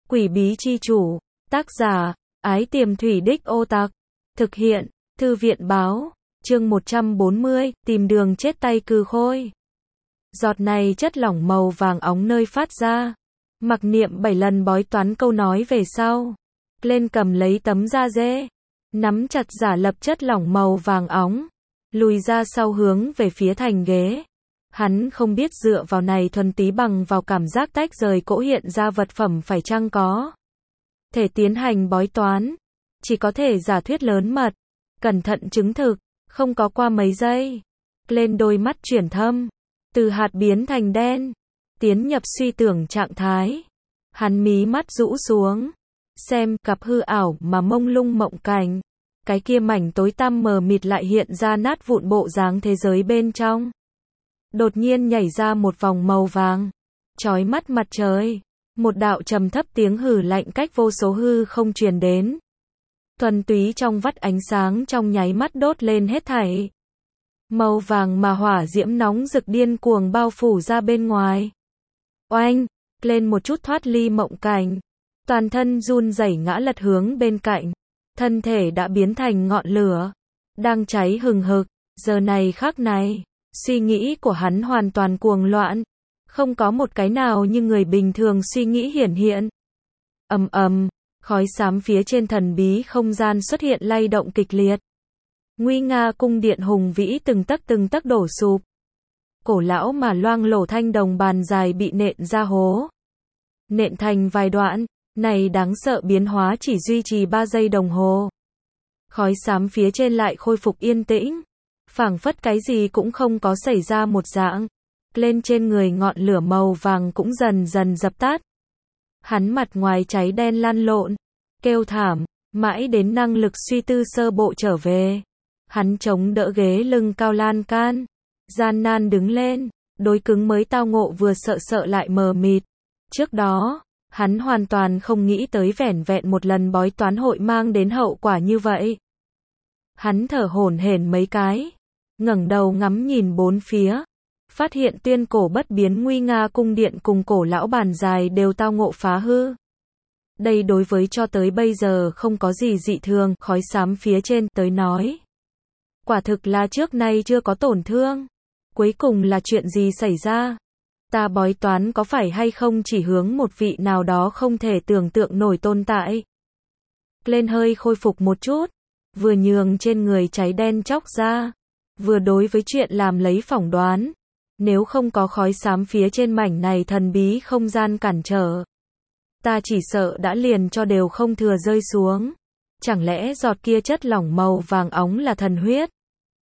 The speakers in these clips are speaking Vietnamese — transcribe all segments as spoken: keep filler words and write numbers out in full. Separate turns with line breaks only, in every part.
Quỷ bí chi chủ, tác giả, Ái Tiềm Thủy Đích Ô Tặc, thực hiện, Thư viện báo, chương một trăm bốn mươi, tìm đường chết tay cừ khôi. Giọt này chất lỏng màu vàng óng nơi phát ra. Mặc niệm bảy lần bói toán câu nói về sau. Lên cầm lấy tấm da dê. Nắm chặt giả lập chất lỏng màu vàng óng. Lùi ra sau hướng về phía thành ghế. Hắn không biết dựa vào này thuần tí bằng vào cảm giác tách rời cỗ hiện ra vật phẩm phải chăng có thể tiến hành bói toán. Chỉ có thể giả thuyết lớn mật. Cẩn thận chứng thực. Không có qua mấy giây. Lên đôi mắt chuyển thâm. Từ hạt biến thành đen. Tiến nhập suy tưởng trạng thái. Hắn mí mắt rũ xuống. Xem cặp hư ảo mà mông lung mộng cảnh. Cái kia mảnh tối tăm mờ mịt lại hiện ra nát vụn bộ dáng thế giới bên trong. Đột nhiên nhảy ra một vòng màu vàng. Chói mắt mặt trời. Một đạo trầm thấp tiếng hử lạnh cách vô số hư không truyền đến. Thuần túy trong vắt ánh sáng trong nháy mắt đốt lên hết thảy. Màu vàng mà hỏa diễm nóng rực điên cuồng bao phủ ra bên ngoài. Oanh, lên một chút thoát ly mộng cảnh. Toàn thân run rẩy ngã lật hướng bên cạnh. Thân thể đã biến thành ngọn lửa. Đang cháy hừng hực. Giờ này khắc này. Suy nghĩ của hắn hoàn toàn cuồng loạn. Không có một cái nào như người bình thường suy nghĩ hiển hiện. Ầm ầm, khói xám phía trên thần bí không gian xuất hiện lay động kịch liệt. Nguy nga cung điện hùng vĩ từng tấc từng tấc đổ sụp. Cổ lão mà loang lổ thanh đồng bàn dài bị nện ra hố. Nện thành vài đoạn, này đáng sợ biến hóa chỉ duy trì ba giây đồng hồ. Khói xám phía trên lại khôi phục yên tĩnh. Phảng phất cái gì cũng không có xảy ra một dạng. Lên trên người ngọn lửa màu vàng cũng dần dần dập tắt. Hắn mặt ngoài cháy đen lăn lộn, kêu thảm, mãi đến năng lực suy tư sơ bộ trở về. Hắn chống đỡ ghế lưng cao lan can, gian nan đứng lên, đối cứng mới tao ngộ vừa sợ sợ lại mờ mịt. Trước đó, hắn hoàn toàn không nghĩ tới vẻn vẹn một lần bói toán hội mang đến hậu quả như vậy. Hắn thở hổn hển mấy cái, ngẩng đầu ngắm nhìn bốn phía, phát hiện tuyên cổ bất biến nguy nga cung điện cùng cổ lão bàn dài đều tao ngộ phá hư. Đây đối với cho tới bây giờ không có gì dị thường, khói xám phía trên tới nói. Quả thực là trước nay chưa có tổn thương. Cuối cùng là chuyện gì xảy ra? Ta bói toán có phải hay không chỉ hướng một vị nào đó không thể tưởng tượng nổi tồn tại? Lên hơi khôi phục một chút, vừa nhường trên người cháy đen chóc ra, vừa đối với chuyện làm lấy phỏng đoán. Nếu không có khói xám phía trên mảnh này thần bí không gian cản trở, ta chỉ sợ đã liền cho đều không thừa rơi xuống. Chẳng lẽ giọt kia chất lỏng màu vàng óng là thần huyết?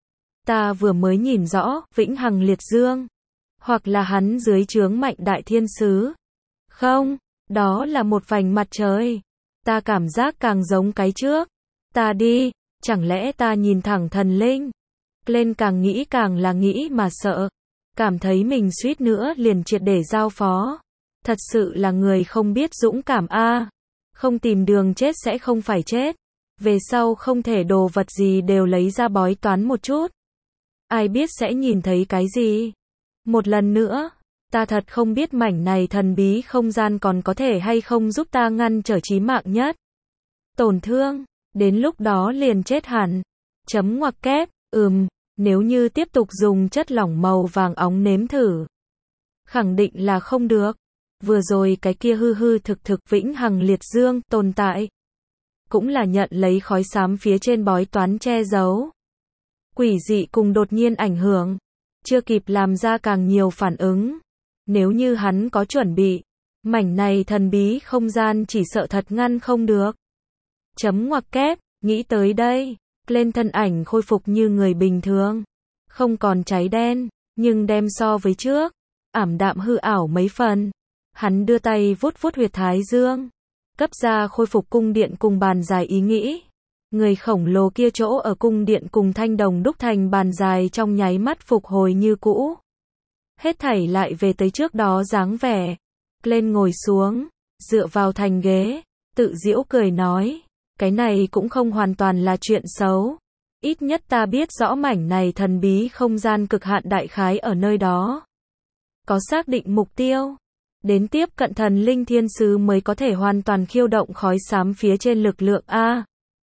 Ta vừa mới nhìn rõ, vĩnh hằng liệt dương. Hoặc là hắn dưới trướng mạnh đại thiên sứ. Không, đó là một vành mặt trời. Ta cảm giác càng giống cái trước. Ta đi, chẳng lẽ ta nhìn thẳng thần linh? Lên càng nghĩ càng là nghĩ mà sợ. Cảm thấy mình suýt nữa liền triệt để giao phó. Thật sự là người không biết dũng cảm a. À. Không tìm đường chết sẽ không phải chết. Về sau không thể đồ vật gì đều lấy ra bói toán một chút. Ai biết sẽ nhìn thấy cái gì? Một lần nữa, ta thật không biết mảnh này thần bí không gian còn có thể hay không giúp ta ngăn trở chí mạng nhất tổn thương, đến lúc đó liền chết hẳn. Chấm ngoặc kép, ừm, nếu như tiếp tục dùng chất lỏng màu vàng óng nếm thử. Khẳng định là không được. Vừa rồi cái kia hư hư thực thực vĩnh hằng liệt dương tồn tại. Cũng là nhận lấy khói xám phía trên bói toán che giấu. Quỷ dị cùng đột nhiên ảnh hưởng. Chưa kịp làm ra càng nhiều phản ứng. Nếu như hắn có chuẩn bị, mảnh này thần bí không gian chỉ sợ thật ngăn không được. Chấm ngoặc kép, nghĩ tới đây, lên thân ảnh khôi phục như người bình thường. Không còn cháy đen, nhưng đem so với trước, ảm đạm hư ảo mấy phần. Hắn đưa tay vuốt vuốt huyệt thái dương, cấp ra khôi phục cung điện cùng bàn dài ý nghĩ. Người khổng lồ kia chỗ ở cung điện cùng thanh đồng đúc thành bàn dài trong nháy mắt phục hồi như cũ. Hết thảy lại về tới trước đó dáng vẻ. Lên ngồi xuống, dựa vào thành ghế, tự giễu cười nói. Cái này cũng không hoàn toàn là chuyện xấu. Ít nhất ta biết rõ mảnh này thần bí không gian cực hạn đại khái ở nơi đó. Có xác định mục tiêu. Đến tiếp cận thần linh thiên sứ mới có thể hoàn toàn khiêu động khói xám phía trên lực lượng A.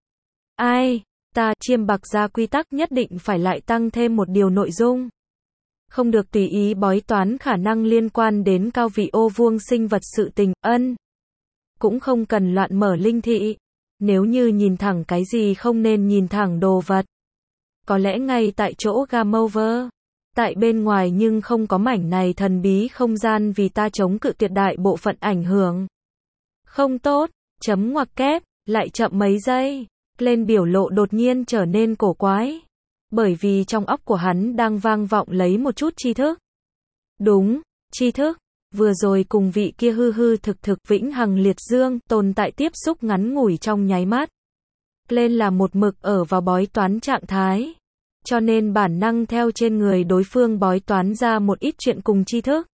Ai, ta, chiêm bạc ra quy tắc nhất định phải lại tăng thêm một điều nội dung. Không được tùy ý bói toán khả năng liên quan đến cao vị ô vuông sinh vật sự tình, ân. Cũng không cần loạn mở linh thị. Nếu như nhìn thẳng cái gì không nên nhìn thẳng đồ vật. Có lẽ ngay tại chỗ game over. Tại bên ngoài nhưng không có mảnh này thần bí không gian vì ta chống cự tuyệt đại bộ phận ảnh hưởng. Không tốt, chấm ngoặc kép, lại chậm mấy giây. Lên biểu lộ đột nhiên trở nên cổ quái. Bởi vì trong óc của hắn đang vang vọng lấy một chút tri thức. Đúng, tri thức. Vừa rồi cùng vị kia hư hư thực thực vĩnh hằng liệt dương tồn tại tiếp xúc ngắn ngủi trong nháy mắt. Lên là một mực ở vào bói toán trạng thái. Cho nên bản năng theo trên người đối phương bói toán ra một ít chuyện cùng tri thức.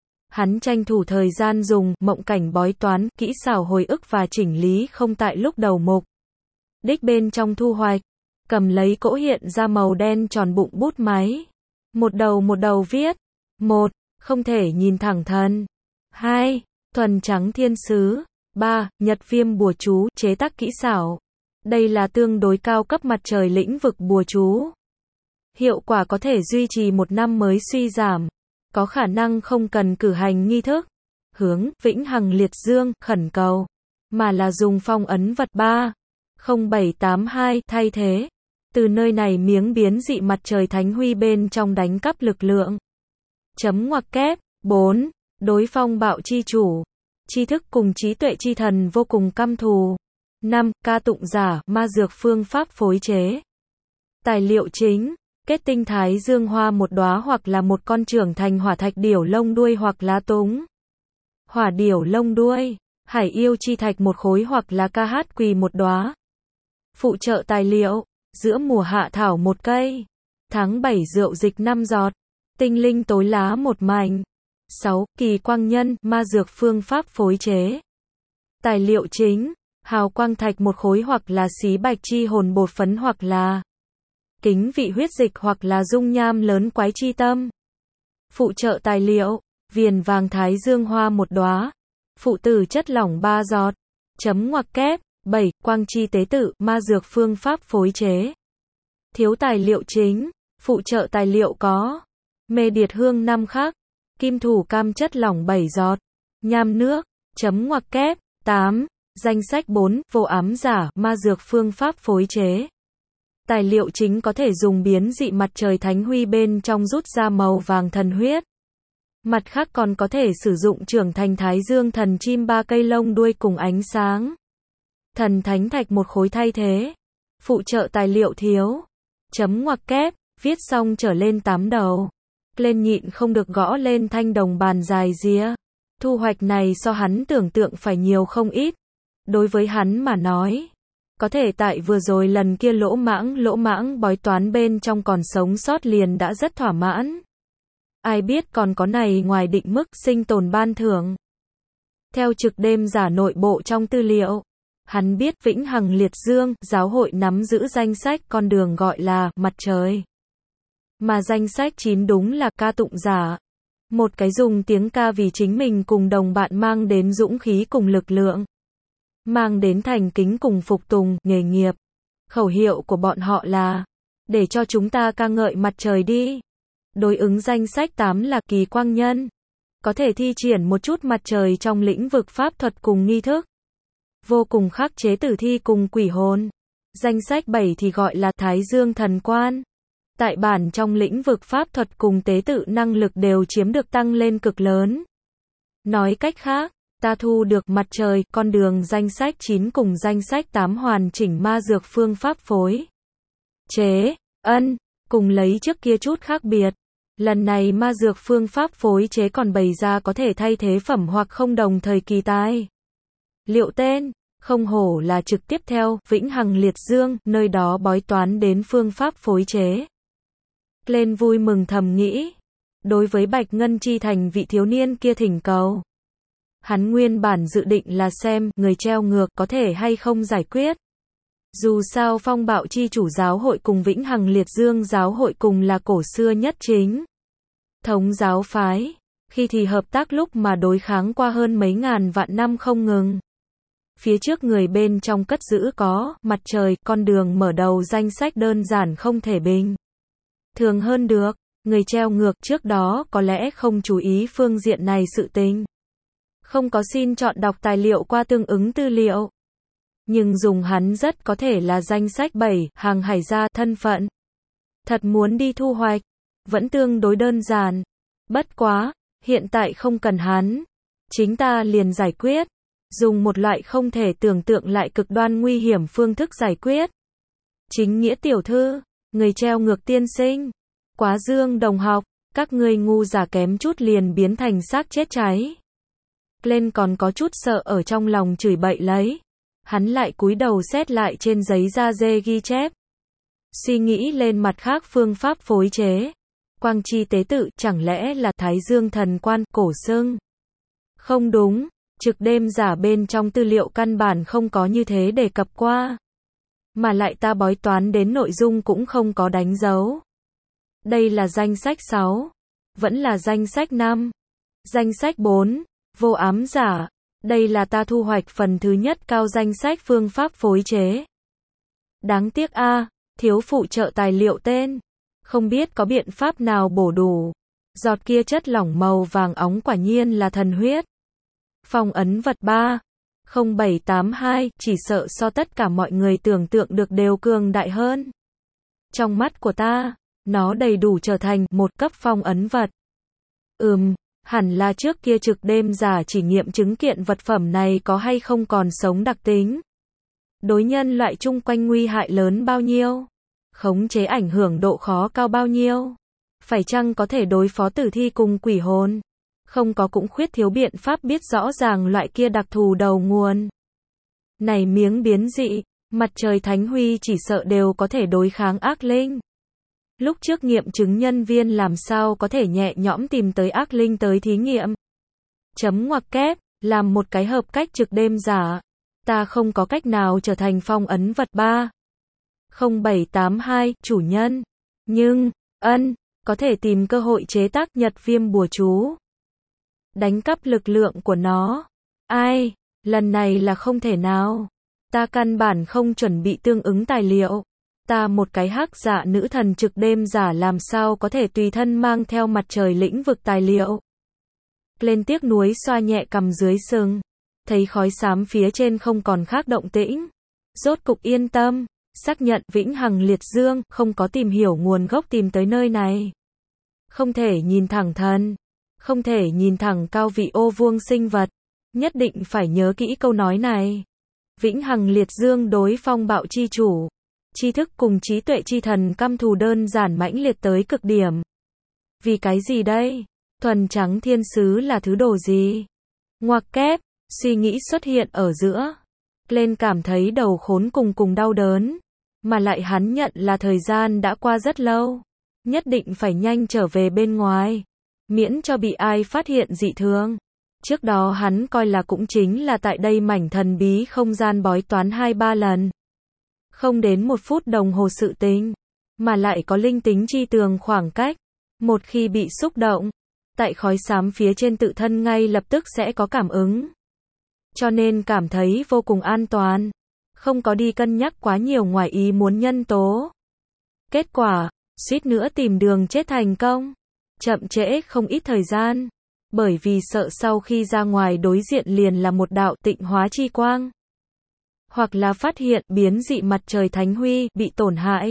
Hắn tranh thủ thời gian dùng mộng cảnh bói toán, kỹ xảo hồi ức và chỉnh lý không tại lúc đầu mục. Đích bên trong thu hoạch, cầm lấy cỗ hiện ra màu đen tròn bụng bút máy. Một đầu một đầu viết. Một, không thể nhìn thẳng thần. Hai, thuần trắng thiên sứ. Ba, nhật viêm bùa chú, chế tác kỹ xảo. Đây là tương đối cao cấp mặt trời lĩnh vực bùa chú. Hiệu quả có thể duy trì một năm mới suy giảm. Có khả năng không cần cử hành nghi thức. Hướng, vĩnh hằng liệt dương, khẩn cầu. Mà là dùng phong ấn vật ba. không bảy tám hai thay thế. Từ nơi này miếng biến dị mặt trời thánh huy bên trong đánh cắp lực lượng. Chấm ngoặc kép. bốn. Đối phong bạo chi chủ. Tri thức cùng trí tuệ chi thần vô cùng căm thù. năm. Ca tụng giả, ma dược phương pháp phối chế. Tài liệu chính. Kết tinh thái dương hoa một đóa hoặc là một con trưởng thành hỏa thạch điểu lông đuôi hoặc lá túng. Hỏa điểu lông đuôi. Hải yêu chi thạch một khối hoặc là ca hát quỳ một đóa. Phụ trợ tài liệu. Giữa mùa hạ thảo một cây. Tháng bảy rượu dịch năm giọt. Tinh linh tối lá một mảnh. sáu. Kỳ quang nhân, ma dược phương pháp phối chế. Tài liệu chính. Hào quang thạch một khối hoặc là xí bạch chi hồn bột phấn hoặc là kính vị huyết dịch hoặc là dung nham lớn quái chi tâm. Phụ trợ tài liệu. Viền vàng thái dương hoa một đóa. Phụ tử chất lỏng ba giọt. Chấm ngoặc kép. bảy. Quang chi tế tự, ma dược phương pháp phối chế. Thiếu tài liệu chính. Phụ trợ tài liệu có mê điệt hương năm khắc. Kim thủ cam chất lỏng bảy giọt. Nham nước. Chấm ngoặc kép. tám. Danh sách bốn. Vô ám giả, ma dược phương pháp phối chế. Tài liệu chính có thể dùng biến dị mặt trời thánh huy bên trong rút ra màu vàng thần huyết. Mặt khác còn có thể sử dụng trưởng thành thái dương thần chim ba cây lông đuôi cùng ánh sáng. Thần thánh thạch một khối thay thế. Phụ trợ tài liệu thiếu. Chấm ngoặc kép. Viết xong trở lên tám đầu. Lên nhịn không được gõ lên thanh đồng bàn dài día. Thu hoạch này so hắn tưởng tượng phải nhiều không ít. Đối với hắn mà nói. Có thể tại vừa rồi lần kia lỗ mãng lỗ mãng bói toán bên trong còn sống sót liền đã rất thỏa mãn. Ai biết còn có này ngoài định mức sinh tồn ban thưởng. Theo trực đêm giả nội bộ trong tư liệu. Hắn biết vĩnh hằng liệt dương, giáo hội nắm giữ danh sách con đường gọi là mặt trời. Mà danh sách chín đúng là ca tụng giả. Một cái dùng tiếng ca vì chính mình cùng đồng bạn mang đến dũng khí cùng lực lượng. Mang đến thành kính cùng phục tùng, nghề nghiệp. Khẩu hiệu của bọn họ là để cho chúng ta ca ngợi mặt trời đi. Đối ứng danh sách tám là kỳ quang nhân. Có thể thi triển một chút mặt trời trong lĩnh vực pháp thuật cùng nghi thức. Vô cùng khắc chế tử thi cùng quỷ hồn. Danh sách bảy thì gọi là Thái Dương thần quan. Tại bản trong lĩnh vực pháp thuật cùng tế tự năng lực đều chiếm được tăng lên cực lớn. Nói cách khác, ta thu được mặt trời, con đường danh sách chín cùng danh sách tám hoàn chỉnh ma dược phương pháp phối chế, ân, cùng lấy trước kia chút khác biệt. Lần này ma dược phương pháp phối chế còn bày ra có thể thay thế phẩm hoặc không đồng thời kỳ tai. Liệu tên, không hổ là trực tiếp theo, vĩnh hằng liệt dương, nơi đó bói toán đến phương pháp phối chế. Lên vui mừng thầm nghĩ. Đối với Bạch Ngân Chi Thành vị thiếu niên kia thỉnh cầu. Hắn nguyên bản dự định là xem, người treo ngược có thể hay không giải quyết. Dù sao phong bạo chi chủ giáo hội cùng vĩnh hằng liệt dương giáo hội cùng là cổ xưa nhất chính thống giáo phái. khi thì hợp tác lúc mà đối kháng qua hơn mấy ngàn vạn năm không ngừng. Phía trước người bên trong cất giữ có mặt trời, con đường mở đầu danh sách đơn giản không thể bình thường hơn được. Người treo ngược trước đó có lẽ không chú ý phương diện này sự tình. Không có xin chọn đọc tài liệu qua tương ứng tư liệu. Nhưng dùng hắn rất có thể là danh sách bảy, hàng hải gia, thân phận. Thật muốn đi thu hoạch, vẫn tương đối đơn giản. Bất quá, hiện tại không cần hắn. Chính ta liền giải quyết. Dùng một loại không thể tưởng tượng lại cực đoan nguy hiểm phương thức giải quyết. Chính nghĩa tiểu thư, người treo ngược tiên sinh. Quá dương đồng học, các ngươi ngu giả kém chút liền biến thành xác chết cháy. Lên còn có chút sợ ở trong lòng chửi bậy lấy. Hắn lại cúi đầu xét lại trên giấy da dê ghi chép. Suy nghĩ lên mặt khác phương pháp phối chế. Quang chi tế tự chẳng lẽ là Thái Dương thần quan, cổ xưng. Không đúng, trực đêm giả bên trong tư liệu căn bản không có như thế đề cập qua. Mà lại ta bói toán đến nội dung cũng không có đánh dấu. Đây là danh sách sáu. Vẫn là danh sách năm. Danh sách bốn. Vô ám giả. Đây là ta thu hoạch phần thứ nhất cao danh sách phương pháp phối chế. Đáng tiếc a, à, thiếu phụ trợ tài liệu tên. Không biết có biện pháp nào bổ đủ. Giọt kia chất lỏng màu vàng óng quả nhiên là thần huyết. Phong ấn vật ba. không bảy tám hai, chỉ sợ so tất cả mọi người tưởng tượng được đều cường đại hơn. Trong mắt của ta, nó đầy đủ trở thành một cấp phong ấn vật. Ừm, hẳn là trước kia trực đêm giả chỉ nghiệm chứng kiện vật phẩm này có hay không còn sống đặc tính. Đối nhân loại chung quanh nguy hại lớn bao nhiêu? Khống chế ảnh hưởng độ khó cao bao nhiêu? Phải chăng có thể đối phó tử thi cùng quỷ hồn? Không có cũng khuyết thiếu biện pháp biết rõ ràng loại kia đặc thù đầu nguồn. Này miếng biến dị, mặt trời thánh huy chỉ sợ đều có thể đối kháng ác linh. Lúc trước nghiệm chứng nhân viên làm sao có thể nhẹ nhõm tìm tới ác linh tới thí nghiệm. Chấm ngoặc kép, làm một cái hợp cách trực đêm giả. Ta không có cách nào trở thành phong ấn vật ba. không bảy tám hai, chủ nhân. Nhưng, ân, có thể tìm cơ hội chế tác nhật viêm bùa chú. Đánh cắp lực lượng của nó. Ai, lần này là không thể nào. Ta căn bản không chuẩn bị tương ứng tài liệu. Ta một cái hắc dạ nữ thần trực đêm giả làm sao có thể tùy thân mang theo mặt trời lĩnh vực tài liệu. Lên tiếc nuối xoa nhẹ cằm dưới sừng. Thấy khói xám phía trên không còn khác động tĩnh. Rốt cục yên tâm, xác nhận vĩnh hằng liệt dương, không có tìm hiểu nguồn gốc tìm tới nơi này. Không thể nhìn thẳng thần. Không thể nhìn thẳng cao vị ô vuông sinh vật. Nhất định phải nhớ kỹ câu nói này. Vĩnh hằng liệt dương đối phong bạo chi chủ. Tri thức cùng trí tuệ chi thần căm thù đơn giản mãnh liệt tới cực điểm. Vì cái gì đây? Thuần trắng thiên sứ là thứ đồ gì? Ngoặc kép, suy nghĩ xuất hiện ở giữa. Lên cảm thấy đầu khốn cùng cùng đau đớn. Mà lại hắn nhận là thời gian đã qua rất lâu. Nhất định phải nhanh trở về bên ngoài. Miễn cho bị ai phát hiện dị thường. Trước đó hắn coi là cũng chính là tại đây mảnh thần bí không gian bói toán hai ba lần. Không đến một phút đồng hồ sự tình. Mà lại có linh tính chi tường khoảng cách. Một khi bị xúc động, tại khói xám phía trên tự thân ngay lập tức sẽ có cảm ứng. Cho nên cảm thấy vô cùng an toàn. Không có đi cân nhắc quá nhiều ngoài ý muốn nhân tố. Kết quả, suýt nữa tìm đường chết thành công. Chậm trễ không ít thời gian. Bởi vì sợ sau khi ra ngoài đối diện liền là một đạo tịnh hóa chi quang. Hoặc là phát hiện biến dị mặt trời thánh huy bị tổn hại.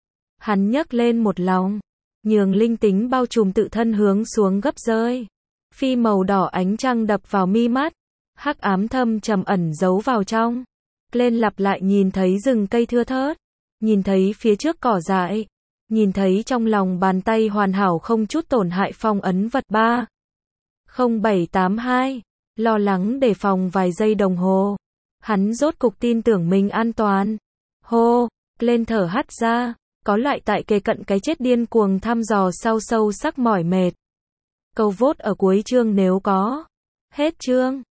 Hắn nhấc lên một lòng. Nhường linh tính bao trùm tự thân hướng xuống gấp rơi. Phi màu đỏ ánh trăng đập vào mi mắt. Hắc ám thâm trầm ẩn giấu vào trong. Lên lặp lại nhìn thấy rừng cây thưa thớt. Nhìn thấy phía trước cỏ dại. Nhìn thấy trong lòng bàn tay hoàn hảo không chút tổn hại phong ấn vật ba. không bảy tám hai. Lo lắng đề phòng vài giây đồng hồ. Hắn rốt cục tin tưởng mình an toàn. Hô, lên thở hắt ra. Có loại tại kề cận cái chết điên cuồng thăm dò sau sâu sắc mỏi mệt. Câu vote ở cuối chương nếu có. Hết chương.